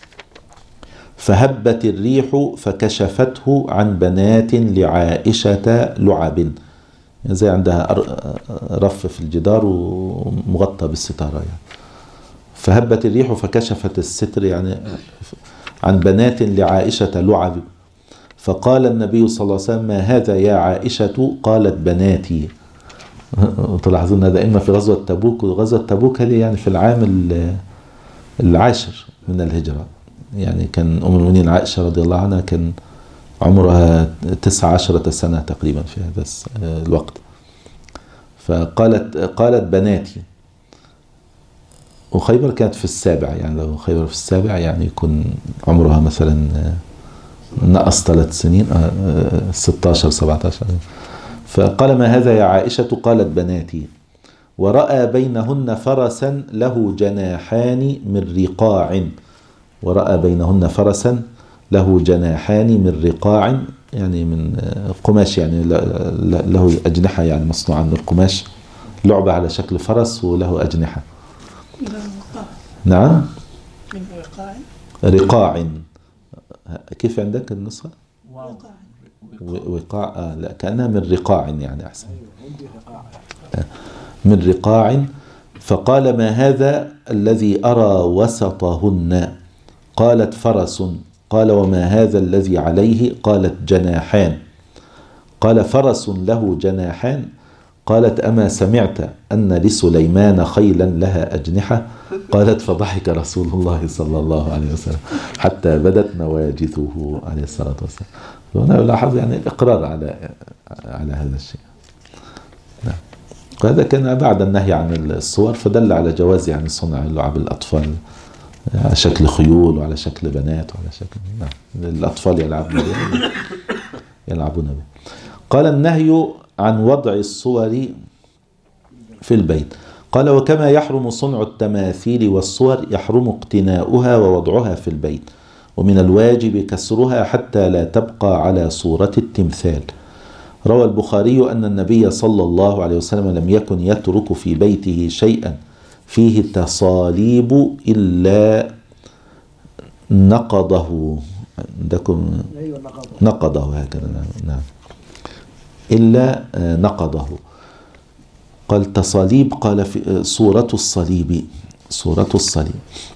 فهبت الريح فكشفته عن بنات لعائشة لعب، يعني زي عندها رف في الجدار ومغطى بالستارة يعني. فهبت الريح فكشفت الستر يعني عن بنات لعائشة لعب، فقال النبي صلى الله عليه وسلم ما هذا يا عائشة؟ قالت بناتي. تلاحظون هذا إما في غزوة تبوك، وغزوة تبوك هذه يعني في العام 10 من الهجرة، يعني كان أم المؤمنين عائشة رضي الله عنها كان عمرها 19 سنة تقريبا في هذا الوقت. قالت بناتي. وخيبر كانت في 7، يعني لو خيبر في 7 يعني يكون عمرها مثلا نقص 3 سنين، 16 17. فقال ما هذا يا عائشة؟ قالت بناتي. ورأى بينهن فرسا له جناحان من رقاع، ورأى بينهن فرسا له جناحان من رقاع، يعني من قماش، يعني له أجنحة، يعني مصنوعة من القماش، لعبة على شكل فرس وله أجنحة. نعم من رقاع. رقاع كيف عندك النسخة؟ وقاع لا كأنها من رقاع يعني أحسن. من رقاع. فقال ما هذا الذي أرى وسطهن؟ قالت فرس. قال وما هذا الذي عليه؟ قالت جناحان. قال فرس له جناحان. قالت أما سمعت أن لسليمان خيلا لها أجنحة؟ قالت فضحك رسول الله صلى الله عليه وسلم حتى بدت نواجذه عليه الصلاة والسلام. هنا يلاحظ يعني الإقرار على هذا الشيء. نعم. وهذا كان بعد النهي عن الصور، فدل على جواز يعني صنع لعب الأطفال على شكل خيول وعلى شكل بنات وعلى شكل نعم الأطفال يلعبون به. قال النهي عن وضع الصور في البيت. قال وكما يحرم صنع التماثيل والصور يحرم اقتناؤها ووضعها في البيت، ومن الواجب كسرها حتى لا تبقى على صورة التمثال. روى البخاري أن النبي صلى الله عليه وسلم لم يكن يترك في بيته شيئا فيه تصاليب إلا نقضه. عندكم نقضه هكذا نعم، إلا نقضه. قال تصاليب، قال في صورة الصليب، صورة الصليب.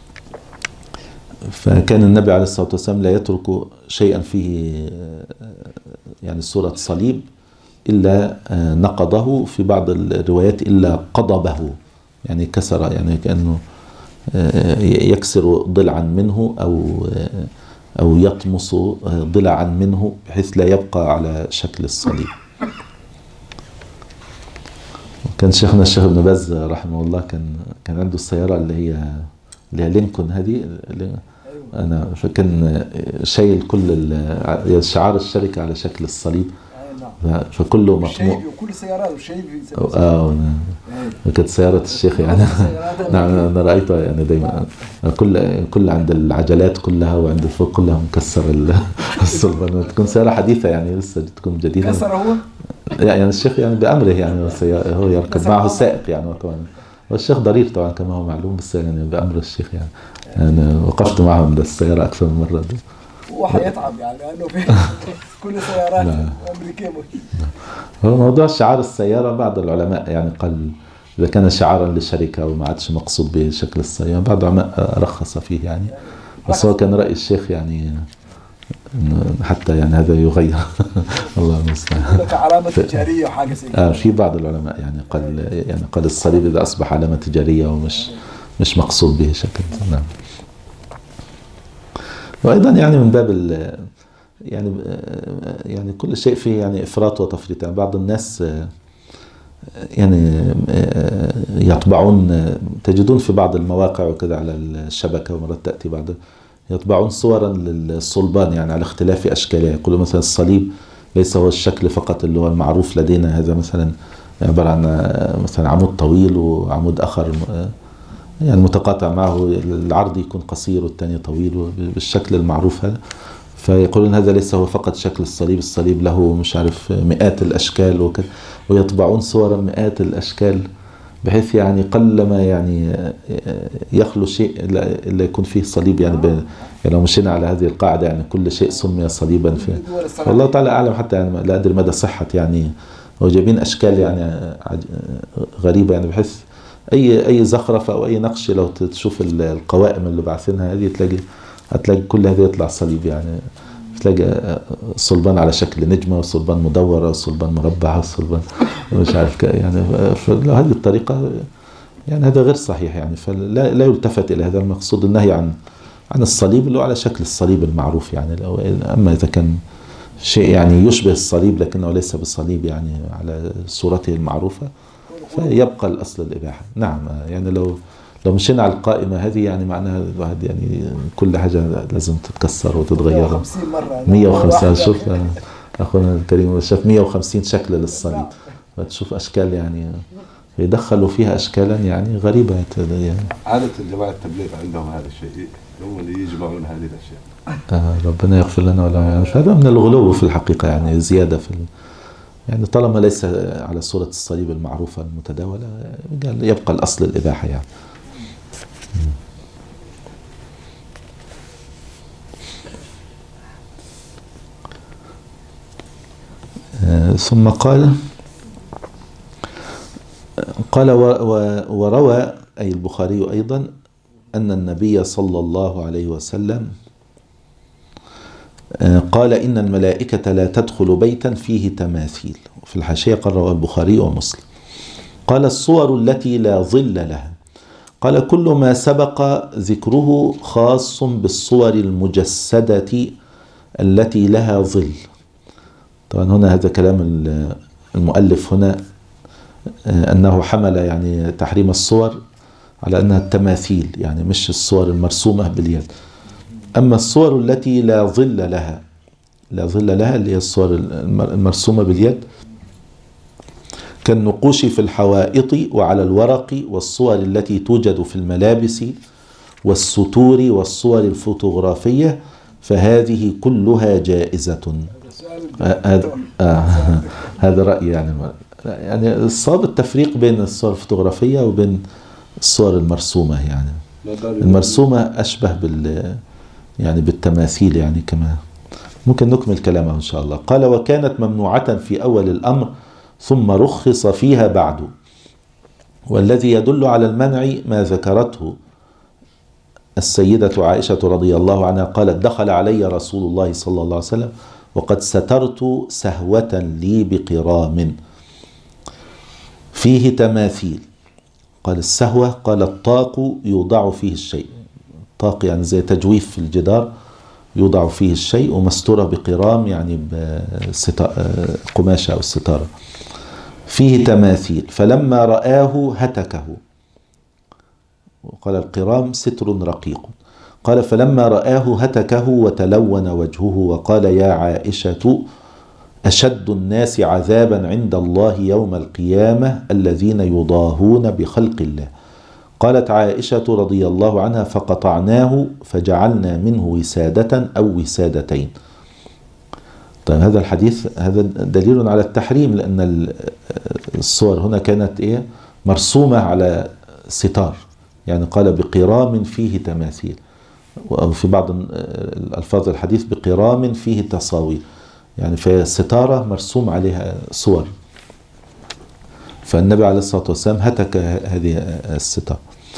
فكان النبي عليه الصلاة والسلام لا يترك شيئا فيه يعني صورة صليب إلا نقضه، في بعض الروايات إلا قضبه، يعني كسر، يعني كأنه يكسر ضلعا منه أو يطمس ضلعا منه بحيث لا يبقى على شكل الصليب. كان شيخنا الشيخ ابن باز رحمه الله كان عنده السيارة اللي هي لينكولن هذه أنا فكان شايل كل شعار الشركة على شكل الصليب، فكله مطموع. وكل سيارات والشيب كانت سيارة الشيخ يعني. نعم أنا رأيتها يعني دايما كل عند العجلات كلها وعند الفوق كلها مكسر الصلبان. تكون سيارة حديثة يعني لسه تكون جديدة. كسر هو؟ يعني الشيخ يعني بأمره يعني هو يركب معه السائق يعني وكمان والشيخ ضرير طبعا كما هو معلوم، بس يعني بأمر الشيخ يعني. أنا وقفت معه من السيارة أكثر من مرة. هو حيتعب يعني لأنه في كل سيارات أمريكية. هو موضوع شعار السيارة بعض العلماء يعني قال إذا كان شعارا لشركة وما عادش مقصود بشكل السيارة، بعض العلماء رخص فيه يعني، بس هو كان رأي الشيخ يعني حتى يعني هذا يغير. الله المستعان. علامة تجارية وحاجة زي كده. في بعض العلماء يعني قال الصليب إذا أصبح علامة تجارية ومش مقصود به شكل. نعم. وأيضا يعني من باب يعني كل شيء فيه يعني إفراط وتفريط. يعني بعض الناس يعني يطبعون، تجدون في بعض المواقع وكذا على الشبكة ومرات تأتي بعض يطبعون صورا للصلبان يعني على اختلاف أشكالها. يقولوا مثلا الصليب ليس هو الشكل فقط اللي هو المعروف لدينا، هذا مثلا عبارة عن مثلا عمود طويل وعمود آخر يعني متقاطع معه، العرض يكون قصير والثاني طويل بالشكل المعروف هذا. فيقولون هذا ليس هو فقط شكل الصليب، الصليب له مش عارف مئات الأشكال وكذا، ويطبعون صورا مئات الأشكال بحيث يعني قلما يعني يخلو شيء إلا يكون فيه صليب يعني لو مشينا على هذه القاعدة يعني كل شيء سمي صليبا والله تعالى أعلم. حتى يعني لا أدري مدى صحة يعني هو جايبين أشكال يعني غريبة يعني بحيث أي زخرفة أو أي نقش لو تشوف القوائم اللي بعثينها هذه هتلاقي كل هذه يطلع صليب يعني. تلاقي صلبان على شكل نجمة وصلبان مدورة وصلبان مربع وصلبان مش عارف يعني. هذه الطريقة يعني هذا غير صحيح يعني. فلا يلتفت إلى هذا. المقصود النهي عن الصليب اللي هو على شكل الصليب المعروف يعني. أما إذا كان شيء يعني يشبه الصليب لكنه ليس بالصليب يعني على صورته المعروفة فيبقى الأصل الإباحة. نعم يعني لو مشينا على القائمة هذه يعني معناها الواحد يعني كل حاجة لازم تتكسر وتتغير. 150 مرة 150. شوف أخونا الكريم شاف 150 شكل للصليب، فتشوف أشكال يعني يدخلوا فيها أشكالا يعني غريبة يعني. عادة الجماعة التبليغ عندهم هذا الشيء، هم اللي يجمعون هذه الأشياء. ربنا يغفر لنا ولا يعني. هذا من الغلو في الحقيقة يعني، زيادة في يعني طالما ليس على صورة الصليب المعروفة المتداولة يبقى الأصل الإباحة يعني. ثم قال وروى أي البخاري أيضا أن النبي صلى الله عليه وسلم قال إن الملائكة لا تدخل بيتا فيه تماثيل. في الحاشية قال رواه البخاري ومسلم. قال الصور التي لا ظل لها. قال كل ما سبق ذكره خاص بالصور المجسدة التي لها ظل. طبعا هنا هذا كلام المؤلف هنا أنه حمل يعني تحريم الصور على أنها التماثيل يعني مش الصور المرسومة باليد. أما الصور التي لا ظل لها اللي هي الصور المرسومة باليد كالنقوش في الحوائط وعلى الورق والصور التي توجد في الملابس والستور والصور الفوتوغرافية فهذه كلها جائزة. هذا رأي يعني الصواب التفريق بين الصور الفوتوغرافية وبين الصور المرسومة يعني. المرسومة أشبه يعني بالتماثيل يعني كما ممكن نكمل كلامه إن شاء الله. قال وكانت ممنوعة في أول الأمر ثم رخص فيها بعد. والذي يدل على المنع ما ذكرته السيدة عائشة رضي الله عنها قالت دخل علي رسول الله صلى الله عليه وسلم وقد سترت سهوة لي بقرام فيه تماثيل. قال السهوة قال الطاق يوضع فيه الشيء. طاق يعني زي تجويف في الجدار يوضع فيه الشيء، ومستورة بقرام يعني قماشة أو الستارة، فيه تماثيل، فلما رآه هتكه. وقال القرام ستر رقيق. قال فلما رآه هتكه وتلون وجهه وقال يا عائشة أشد الناس عذابا عند الله يوم القيامة الذين يضاهون بخلق الله. قالت عائشة رضي الله عنها فقطعناه فجعلنا منه وسادة أو وسادتين. طيب هذا الحديث هذا دليل على التحريم، لأن الصور هنا كانت مرسومة على ستار، يعني قال بقرام فيه تماثيل، أو في بعض الألفاظ الحديث بقرام فيه تصاوير، يعني في ستارة مرسوم عليها صور، فالنبي عليه الصلاة والسلام هتك هذه الستار.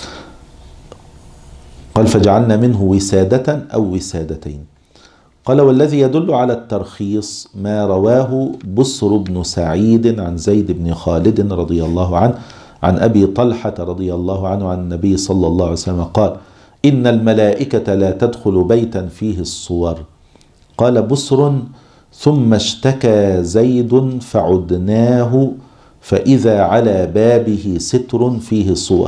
قال فجعلنا منه وسادة أو وسادتين. قال والذي يدل على الترخيص ما رواه بسر بن سعيد عن زيد بن خالد رضي الله عنه عن أبي طلحة رضي الله عنه عن النبي صلى الله عليه وسلم قال إن الملائكة لا تدخل بيتا فيه الصور. قال بسر ثم اشتكى زيد فعدناه فإذا على بابه ستر فيه صور.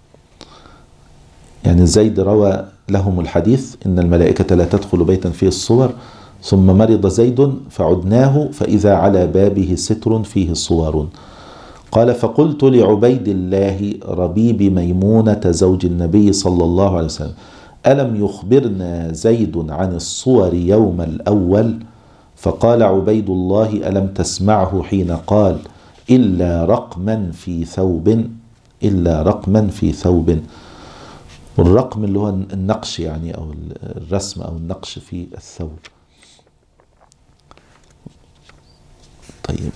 يعني زيد روى لهم الحديث إن الملائكة لا تدخل بيتا فيه الصور، ثم مرض زيد فعدناه فإذا على بابه ستر فيه صور. قال فقلت لعبيد الله ربيب ميمونة زوج النبي صلى الله عليه وسلم ألم يخبرنا زيد عن الصور يوم الأول؟ فقال عبيد الله ألم تسمعه حين قال إلا رقما في ثوب، إلا رقما في ثوب. والرقم اللي هو النقش يعني، أو الرسم أو النقش في الثوب. طيب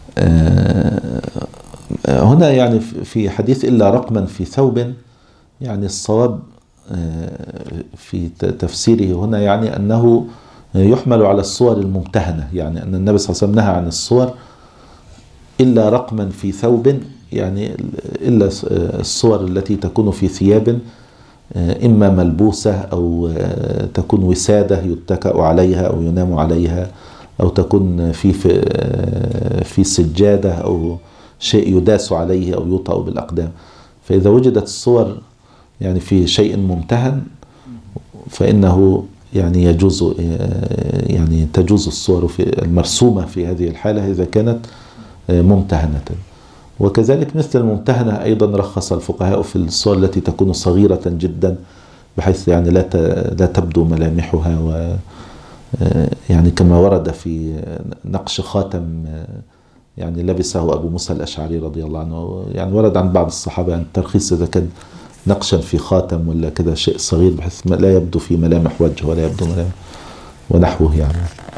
هنا يعني في حديث إلا رقما في ثوب، يعني الصواب في تفسيره هنا يعني أنه يحمل على الصور الممتهنة، يعني أن النبي صلى الله عليه وسلم نهى عن الصور إلا رقما في ثوب، يعني إلا الصور التي تكون في ثياب إما ملبوسة أو تكون وسادة يتكأ عليها أو ينام عليها، أو تكون في سجادة أو شيء يداس عليه أو يوطأ بالأقدام. فإذا وجدت الصور يعني في شيء ممتهن فإنه يعني يجوز، يعني تجوز الصور في المرسومة في هذه الحالة إذا كانت ممتهنة. وكذلك مثل الممتهنة أيضا رخص الفقهاء في الصور التي تكون صغيرة جدا بحيث يعني لا تبدو ملامحها، و يعني كما ورد في نقش خاتم يعني لبسه أبو موسى الأشعري رضي الله عنه، يعني ورد عن بعض الصحابة أن الترخيص إذا كان نقشا في خاتم ولا كذا شيء صغير بحيث لا يبدو في ملامح وجه ولا يبدو ملامح ونحوه يعني.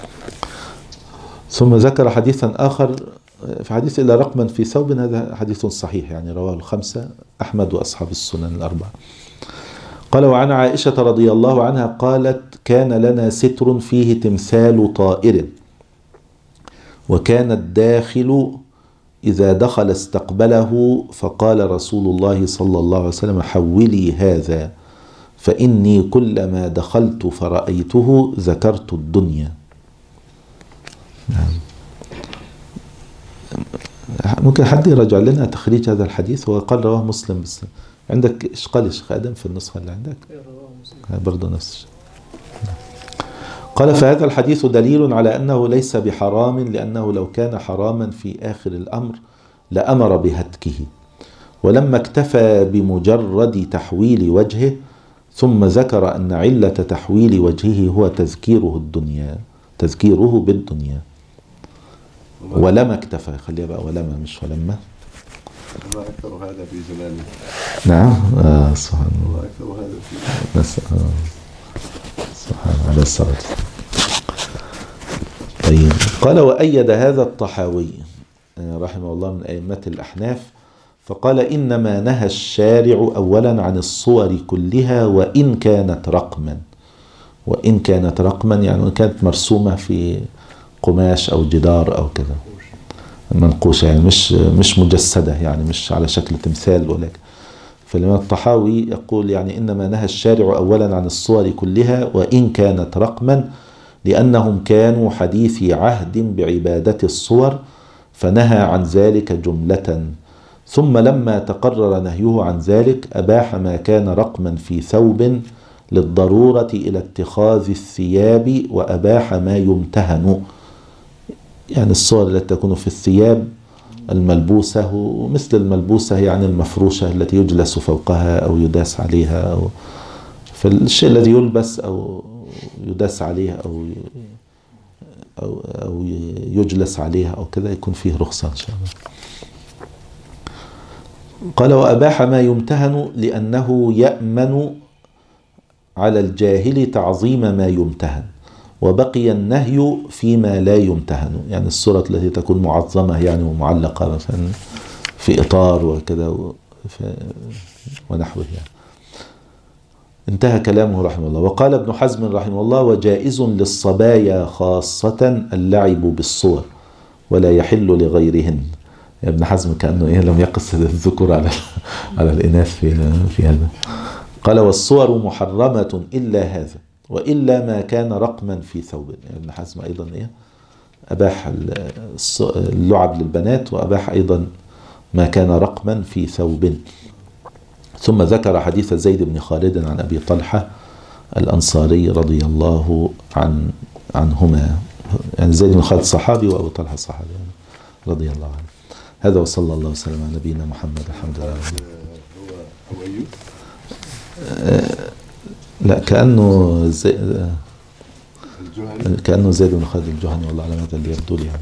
ثم ذكر حديثا آخر في حديث إلا رقما في ثوب، هذا حديث صحيح يعني رواه الخمسة أحمد وأصحاب السنن الأربعة. قال وعن عائشة رضي الله عنها قالت كان لنا ستر فيه تمثال طائر، وكان الداخل إذا دخل استقبله فقال رسول الله صلى الله عليه وسلم حولي هذا فإني كلما دخلت فرأيته ذكرت الدنيا. ممكن حد يرجع لنا تخريج هذا الحديث؟ هو قال رواه مسلم، بس عندك إيش قال يا شيخ آدم في النسخة اللي عندك؟ برضه نفس الشيء. قال فهذا الحديث دليل على أنه ليس بحرام، لأنه لو كان حراما في آخر الأمر لأمر بهتكه، ولما اكتفى بمجرد تحويل وجهه ثم ذكر أن علة تحويل وجهه هو تذكيره بالدنيا. ولما اكتفى، خليها بقى ولما مش ولما. ما أكثر هذا في زمانه. نعم سبحان الله. ما أكثر هذا في سبحان الله الصلاة. طيب قال وأيد هذا الطحاوي رحمه الله من أئمة الأحناف، فقال إنما نهى الشارع أولا عن الصور كلها وإن كانت رقما، وإن كانت رقما يعني كانت مرسومة في قماش أو جدار أو كذا منقوشة، يعني مش مجسدة، يعني مش على شكل تمثال ولكن. فالإمام الطحاوي يقول يعني إنما نهى الشارع أولا عن الصور كلها وإن كانت رقما، لأنهم كانوا حديثي عهد بعبادة الصور فنهى عن ذلك جملة، ثم لما تقرر نهيه عن ذلك أباح ما كان رقما في ثوب للضرورة إلى اتخاذ الثياب، وأباح ما يمتهن، يعني الصور التي تكون في الثياب الملبوسة، ومثل الملبوسة يعني المفروشة التي يجلس فوقها أو يداس عليها، فالشيء الذي يلبس أو يداس عليه أو يجلس عليها أو كذا يكون فيه رخصة إن شاء الله. قال وأباح ما يمتهن لأنه يأمن على الجاهل تعظيم ما يمتهن، وبقي النهي فيما لا يمتهن، يعني الصورة التي تكون معظمة يعني ومعلقة مثلا في إطار وكذا ونحوه يعني. انتهى كلامه رحمه الله. وقال ابن حزم رحمه الله وجائز للصبايا خاصة اللعب بالصور ولا يحل لغيرهن. ابن حزم كأنه لم يقص الذكور على الإناث في هذا. قال والصور محرمة إلا هذا وإلا ما كان رقما في ثوب. يعني ابن حزم أيضا أباح اللعب للبنات وأباح أيضا ما كان رقما في ثوب. ثم ذكر حديث زيد بن خالد عن أبي طلحة الأنصاري رضي الله عنهما، يعني زيد بن خالد صحابي وأبو طلحة صحابي رضي الله عنه. هذا وصلى الله وسلم على نبينا محمد. الحمد لله. هو أيوب؟ لا كأنه الجهني، كأنه زيد بن خالد الجهني، والله على ماذا اللي يبدو لي.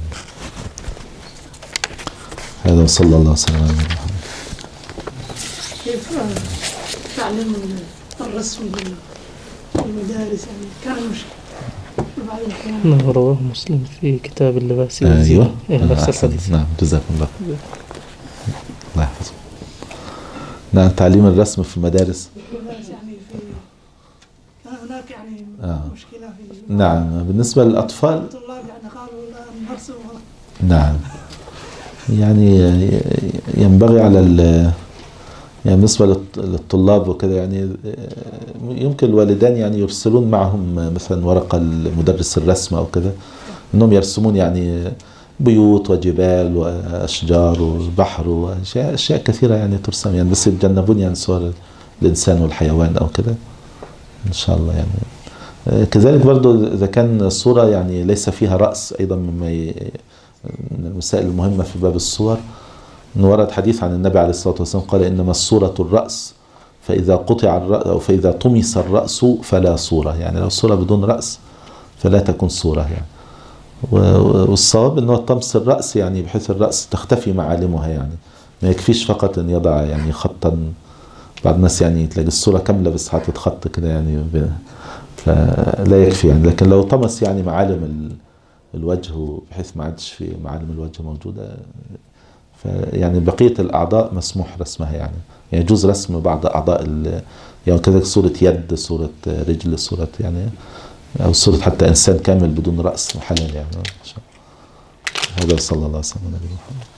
هذا وصلى الله وسلم على نبينا محمد. كيف تعلم الرسم في المدارس؟ يعني كان مشكلة بعض الأحيان. رواه مسلم في كتاب اللباس. أيوة نفس الحديث. نعم جزاكم الله. الله يحفظك. نعم تعليم الرسم في المدارس. يعني كان هناك يعني مشكلة في نعم بالنسبة للأطفال. الطلاب يعني قالوا لا نرسم. نعم يعني ينبغي على يعني بالنسبة للطلاب وكذا يعني يمكن الوالدان يعني يرسلون معهم مثلا ورقة لمدرس الرسم أو كذا، أنهم يرسمون يعني بيوت وجبال وأشجار وبحر وأشياء كثيرة يعني ترسم، يعني بس يتجنبون يعني صور الإنسان والحيوان أو كذا إن شاء الله يعني. كذلك برضو إذا كان الصورة يعني ليس فيها رأس أيضا من المسائل المهمة في باب الصور، ورد حديث عن النبي عليه الصلاة والسلام قال إنما الصورة الرأس فإذا قطع الرأس أو فإذا طمس الرأس فلا صورة، يعني لو الصورة بدون رأس فلا تكون صورة يعني. والصواب أنه طمس الرأس يعني بحيث الرأس تختفي معالمها، يعني ما يكفيش فقط أن يضع يعني خطا، بعض الناس يعني تلاقي الصورة كاملة بس حاطط خط كده يعني فلا يكفي يعني. لكن لو طمس يعني معالم الوجه بحيث ما عادش في معالم الوجه موجودة، يعني بقية الأعضاء مسموح رسمها يعني يجوز رسم بعض أعضاء يعني كذلك صورة يد، صورة رجل، صورة يعني أو صورة حتى إنسان كامل بدون رأس حلال يعني. هذا صلى الله عليه وسلم.